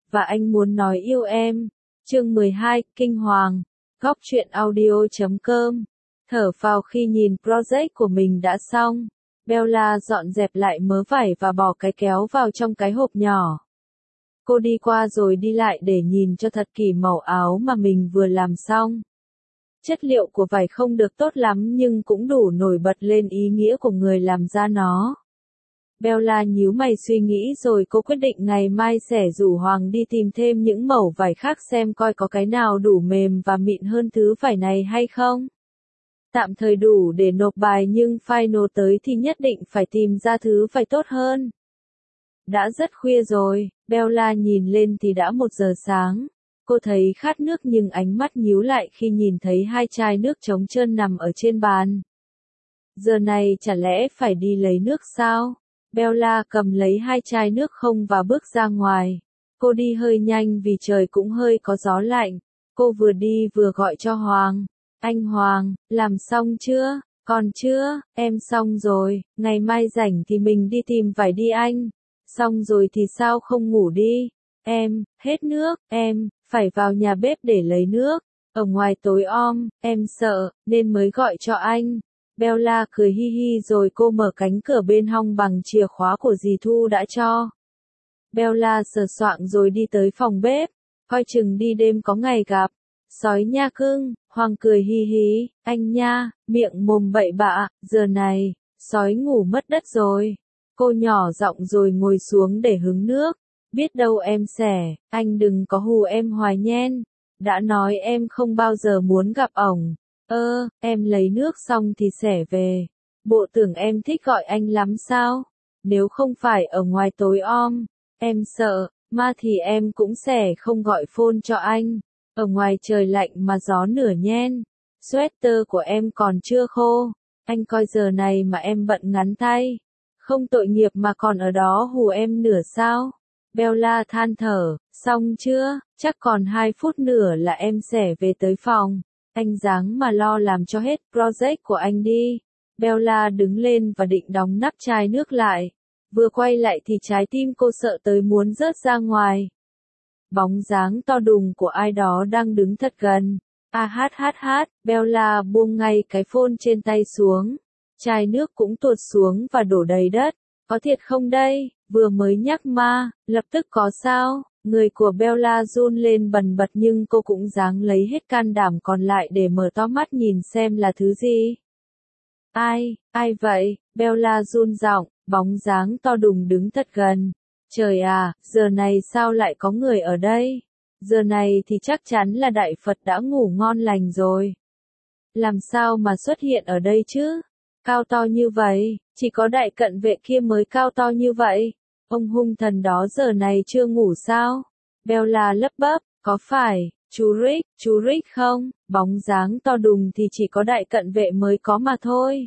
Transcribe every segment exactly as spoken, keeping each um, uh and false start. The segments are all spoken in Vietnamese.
và anh muốn nói yêu em. Chương mười hai, Kinh Hoàng. Góc truyện audio chấm com. Thở phào khi nhìn project của mình đã xong. Bella dọn dẹp lại mớ vải và bỏ cái kéo vào trong cái hộp nhỏ. Cô đi qua rồi đi lại để nhìn cho thật kỹ màu áo mà mình vừa làm xong. Chất liệu của vải không được tốt lắm nhưng cũng đủ nổi bật lên ý nghĩa của người làm ra nó. Bella nhíu mày suy nghĩ rồi cô quyết định ngày mai sẽ rủ Hoàng đi tìm thêm những mẩu vải khác xem coi có cái nào đủ mềm và mịn hơn thứ vải này hay không. Tạm thời đủ để nộp bài nhưng final tới thì nhất định phải tìm ra thứ vải tốt hơn. Đã rất khuya rồi, Bella nhìn lên thì đã một giờ sáng. Cô thấy khát nước nhưng ánh mắt nhíu lại khi nhìn thấy hai chai nước trống trơn nằm ở trên bàn. Giờ này chả lẽ phải đi lấy nước sao? Bella cầm lấy hai chai nước không và bước ra ngoài. Cô đi hơi nhanh vì trời cũng hơi có gió lạnh. Cô vừa đi vừa gọi cho Hoàng. Anh Hoàng, làm xong chưa? Còn chưa, em xong rồi, ngày mai rảnh thì mình đi tìm vải đi anh. Xong rồi thì sao không ngủ đi? Em, hết nước, em, phải vào nhà bếp để lấy nước. Ở ngoài tối om, em sợ, nên mới gọi cho anh. Bella cười hi hi rồi cô mở cánh cửa bên hông bằng chìa khóa của dì Thu đã cho. Bella sờ soạng rồi đi tới phòng bếp, coi chừng đi đêm có ngày gặp. Sói nha cưng, Hoàng cười hi hi, anh nha, miệng mồm bậy bạ, giờ này, sói ngủ mất đất rồi. Cô nhỏ giọng rồi ngồi xuống để hứng nước. Biết đâu em xẻ, anh đừng có hù em hoài nhen. Đã nói em không bao giờ muốn gặp ổng. Ơ, em lấy nước xong thì xẻ về. Bộ tưởng em thích gọi anh lắm sao? Nếu không phải ở ngoài tối om, em sợ, ma thì em cũng xẻ không gọi phone cho anh. Ở ngoài trời lạnh mà gió nửa nhen. Sweater của em còn chưa khô. Anh coi giờ này mà em bận ngắn tay. Không tội nghiệp mà còn ở đó hù em nửa sao? Bella than thở, xong chưa? Chắc còn hai phút nữa là em sẽ về tới phòng. Anh ráng mà lo làm cho hết project của anh đi. Bella đứng lên và định đóng nắp chai nước lại. Vừa quay lại thì trái tim cô sợ tới muốn rớt ra ngoài. Bóng dáng to đùng của ai đó đang đứng thật gần. A hát hát hát, Bella buông ngay cái phone trên tay xuống. Chai nước cũng tuột xuống và đổ đầy đất. Có thiệt không đây? Vừa mới nhắc ma, lập tức có sao? Người của Bella run lên bần bật nhưng cô cũng ráng lấy hết can đảm còn lại để mở to mắt nhìn xem là thứ gì. Ai, ai vậy? Bella run giọng, bóng dáng to đùng đứng thật gần. Trời à, giờ này sao lại có người ở đây? Giờ này thì chắc chắn là Đại Phật đã ngủ ngon lành rồi. Làm sao mà xuất hiện ở đây chứ? Cao to như vậy, chỉ có đại cận vệ kia mới cao to như vậy. Ông hung thần đó giờ này chưa ngủ sao? Bella lấp bấp, có phải, chú Rick, chú Rick không? Bóng dáng to đùng thì chỉ có đại cận vệ mới có mà thôi.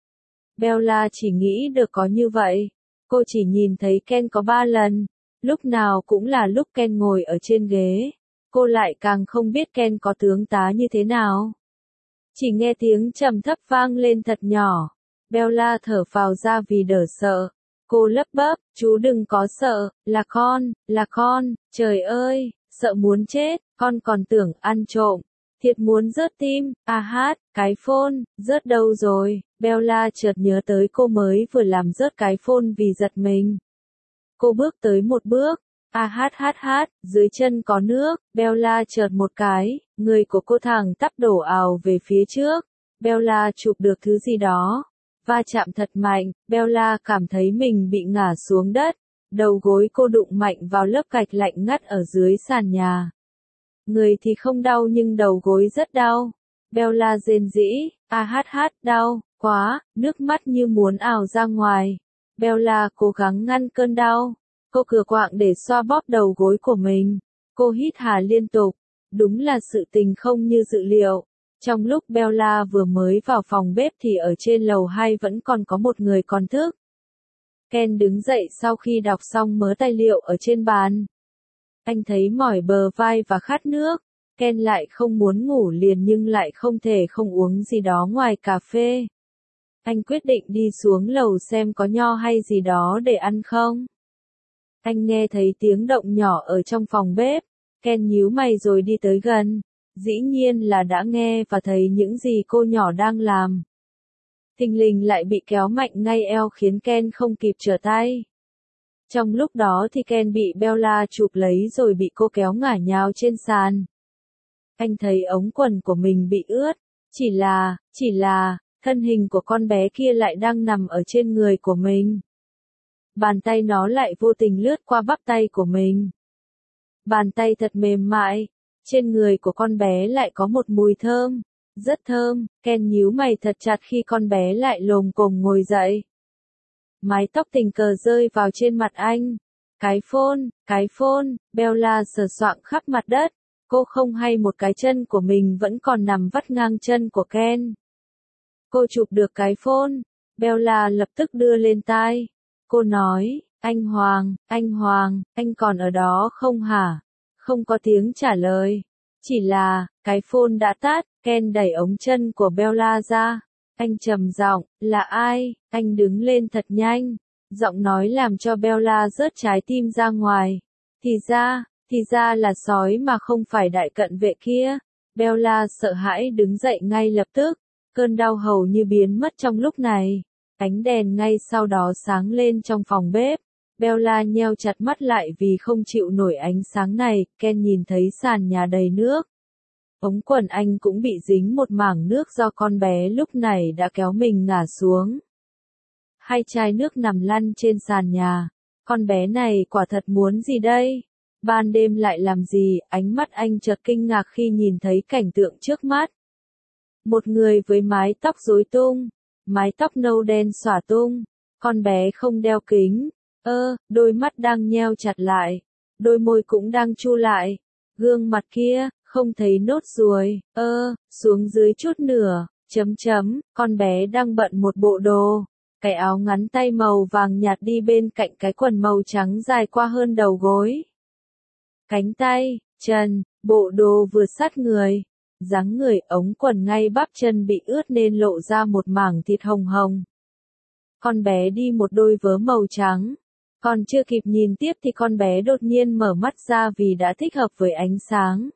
Bella chỉ nghĩ được có như vậy. Cô chỉ nhìn thấy Ken có ba lần. Lúc nào cũng là lúc Ken ngồi ở trên ghế. Cô lại càng không biết Ken có tướng tá như thế nào. Chỉ nghe tiếng trầm thấp vang lên thật nhỏ. Bella thở phào ra vì đỡ sợ. Cô lấp bấp, chú đừng có sợ, là con, là con, trời ơi, sợ muốn chết, con còn tưởng ăn trộm. Thiệt muốn rớt tim, à hát, cái phone, rớt đâu rồi? Bella chợt nhớ tới cô mới vừa làm rớt cái phone vì giật mình. Cô bước tới một bước, à hát hát hát, dưới chân có nước, Bella chợt một cái, người của cô thẳng tắp đổ ào về phía trước. Bella chụp được thứ gì đó, va chạm thật mạnh, Bella cảm thấy mình bị ngã xuống đất, đầu gối cô đụng mạnh vào lớp gạch lạnh ngắt ở dưới sàn nhà. Người thì không đau nhưng đầu gối rất đau. Bella rên rỉ, à hát hát, đau quá, nước mắt như muốn ào ra ngoài. Bella cố gắng ngăn cơn đau. Cô cựa quạng để xoa bóp đầu gối của mình. Cô hít hà liên tục. Đúng là sự tình không như dự liệu. Trong lúc Bella vừa mới vào phòng bếp thì ở trên lầu hai vẫn còn có một người còn thức. Ken đứng dậy sau khi đọc xong mớ tài liệu ở trên bàn. Anh thấy mỏi bờ vai và khát nước. Ken lại không muốn ngủ liền nhưng lại không thể không uống gì đó ngoài cà phê. Anh quyết định đi xuống lầu xem có nho hay gì đó để ăn không. Anh nghe thấy tiếng động nhỏ ở trong phòng bếp. Ken nhíu mày rồi đi tới gần. Dĩ nhiên là đã nghe và thấy những gì cô nhỏ đang làm. Thình lình lại bị kéo mạnh ngay eo khiến Ken không kịp trở tay. Trong lúc đó thì Ken bị Bella chụp lấy rồi bị cô kéo ngả nhào trên sàn. Anh thấy ống quần của mình bị ướt. Chỉ là, chỉ là, thân hình của con bé kia lại đang nằm ở trên người của mình. Bàn tay nó lại vô tình lướt qua bắp tay của mình. Bàn tay thật mềm mại. Trên người của con bé lại có một mùi thơm. Rất thơm. Ken nhíu mày thật chặt khi con bé lại lồm cồm ngồi dậy. Mái tóc tình cờ rơi vào trên mặt anh. Cái phone, cái phone, Bella sờ soạng khắp mặt đất. Cô không hay một cái chân của mình vẫn còn nằm vắt ngang chân của Ken. Cô chụp được cái phone. Bella lập tức đưa lên tai. Cô nói, anh Hoàng, anh Hoàng, anh còn ở đó không hả? Không có tiếng trả lời. Chỉ là, cái phone đã tắt. Ken đẩy ống chân của Bella ra. Anh trầm giọng, là ai? Anh đứng lên thật nhanh. Giọng nói làm cho Bella rớt trái tim ra ngoài. Thì ra, thì ra là sói mà không phải đại cận vệ kia. Bella sợ hãi đứng dậy ngay lập tức. Cơn đau hầu như biến mất trong lúc này. Ánh đèn ngay sau đó sáng lên trong phòng bếp. Bella nheo chặt mắt lại vì không chịu nổi ánh sáng này. Ken nhìn thấy sàn nhà đầy nước. Ống quần anh cũng bị dính một mảng nước do con bé lúc này đã kéo mình ngả xuống. Hai chai nước nằm lăn trên sàn nhà. Con bé này quả thật muốn gì đây? Ban đêm lại làm gì? Ánh mắt anh chợt kinh ngạc khi nhìn thấy cảnh tượng trước mắt. Một người với mái tóc rối tung, mái tóc nâu đen xõa tung. Con bé không đeo kính. Ơ, đôi mắt đang nheo chặt lại. Đôi môi cũng đang chu lại. Gương mặt kia, không thấy nốt ruồi. Ơ, xuống dưới chút nửa, chấm chấm, con bé đang bận một bộ đồ. Cái áo ngắn tay màu vàng nhạt đi bên cạnh cái quần màu trắng dài qua hơn đầu gối. Cánh tay, chân, bộ đồ vừa sát người. Dáng người ống quần ngay bắp chân bị ướt nên lộ ra một mảng thịt hồng hồng. Con bé đi một đôi vớ màu trắng. Còn chưa kịp nhìn tiếp thì con bé đột nhiên mở mắt ra vì đã thích hợp với ánh sáng.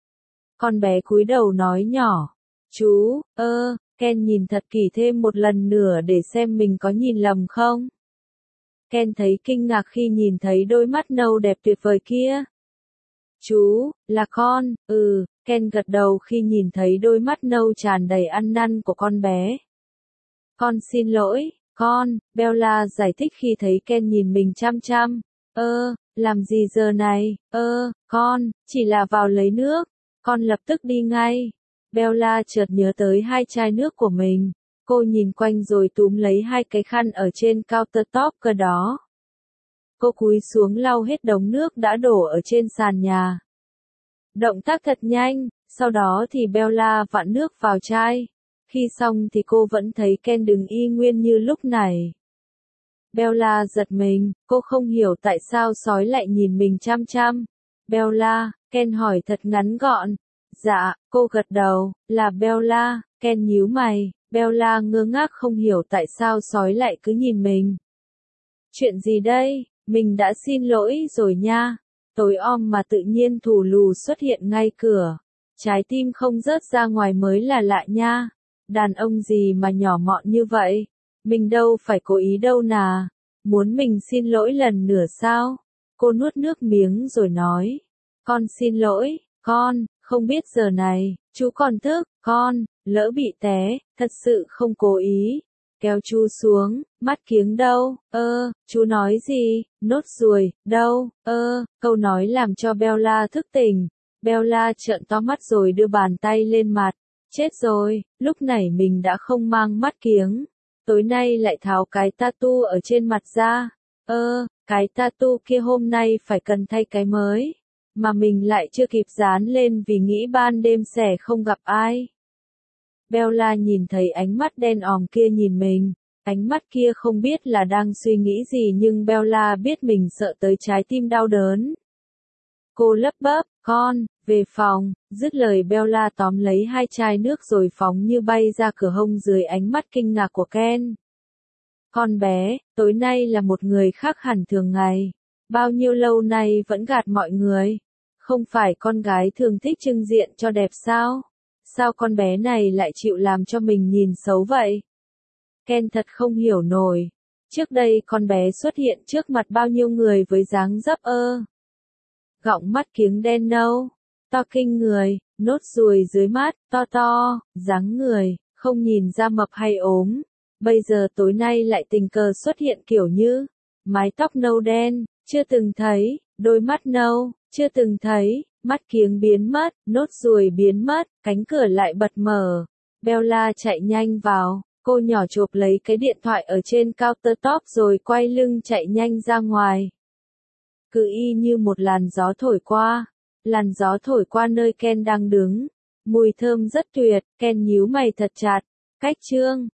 Con bé cúi đầu nói nhỏ. Chú, ơ, Ken nhìn thật kỹ thêm một lần nữa để xem mình có nhìn lầm không. Ken thấy kinh ngạc khi nhìn thấy đôi mắt nâu đẹp tuyệt vời kia. Chú, là con, ừ, Ken gật đầu khi nhìn thấy đôi mắt nâu tràn đầy ăn năn của con bé. Con xin lỗi, con, Bella giải thích khi thấy Ken nhìn mình chăm chăm. Ơ, làm gì giờ này, ơ, con, chỉ là vào lấy nước, con lập tức đi ngay. Bella chợt nhớ tới hai chai nước của mình. Cô nhìn quanh rồi túm lấy hai cái khăn ở trên countertop cơ đó. Cô cúi xuống lau hết đống nước đã đổ ở trên sàn nhà. Động tác thật nhanh, sau đó thì Bella vặn nước vào chai. Khi xong thì cô vẫn thấy Ken đứng y nguyên như lúc này. Bella giật mình, cô không hiểu tại sao sói lại nhìn mình chăm chăm. Bella, Ken hỏi thật ngắn gọn. Dạ, cô gật đầu, là Bella. Ken nhíu mày, Bella ngơ ngác không hiểu tại sao sói lại cứ nhìn mình. Chuyện gì đây, mình đã xin lỗi rồi nha. Tối om mà tự nhiên thù lù xuất hiện ngay cửa. Trái tim không rớt ra ngoài mới là lạ nha. Đàn ông gì mà nhỏ mọn như vậy? Mình đâu phải cố ý đâu nà. Muốn mình xin lỗi lần nữa sao? Cô nuốt nước miếng rồi nói. Con xin lỗi, con, không biết giờ này, chú còn thức, con, lỡ bị té, thật sự không cố ý. Kéo chú xuống, mắt kiếng đâu, ơ, chú nói gì, nốt ruồi, đâu, ơ, câu nói làm cho Bella thức tỉnh. Bella trợn to mắt rồi đưa bàn tay lên mặt. Chết rồi, lúc này mình đã không mang mắt kiếng. Tối nay lại tháo cái tattoo ở trên mặt ra. Ơ, cái tattoo kia hôm nay phải cần thay cái mới. Mà mình lại chưa kịp dán lên vì nghĩ ban đêm sẽ không gặp ai. Bella nhìn thấy ánh mắt đen òm kia nhìn mình. Ánh mắt kia không biết là đang suy nghĩ gì nhưng Bella biết mình sợ tới trái tim đau đớn. Cô lấp bấp, con, về phòng, dứt lời Bella tóm lấy hai chai nước rồi phóng như bay ra cửa hông dưới ánh mắt kinh ngạc của Ken. Con bé, tối nay là một người khác hẳn thường ngày. Bao nhiêu lâu nay vẫn gạt mọi người. Không phải con gái thường thích trưng diện cho đẹp sao? Sao con bé này lại chịu làm cho mình nhìn xấu vậy? Ken thật không hiểu nổi. Trước đây con bé xuất hiện trước mặt bao nhiêu người với dáng dấp ơ. Gọng mắt kiếng đen nâu, to kinh người, nốt ruồi dưới mắt, to to, dáng người, không nhìn ra mập hay ốm. Bây giờ tối nay lại tình cờ xuất hiện kiểu như, mái tóc nâu đen, chưa từng thấy, đôi mắt nâu, chưa từng thấy, mắt kiếng biến mất, nốt ruồi biến mất, cánh cửa lại bật mở. Bella chạy nhanh vào, cô nhỏ chộp lấy cái điện thoại ở trên countertop rồi quay lưng chạy nhanh ra ngoài. Cứ y như một làn gió thổi qua, làn gió thổi qua nơi Ken đang đứng. Mùi thơm rất tuyệt, Ken nhíu mày thật chặt. Cách trương,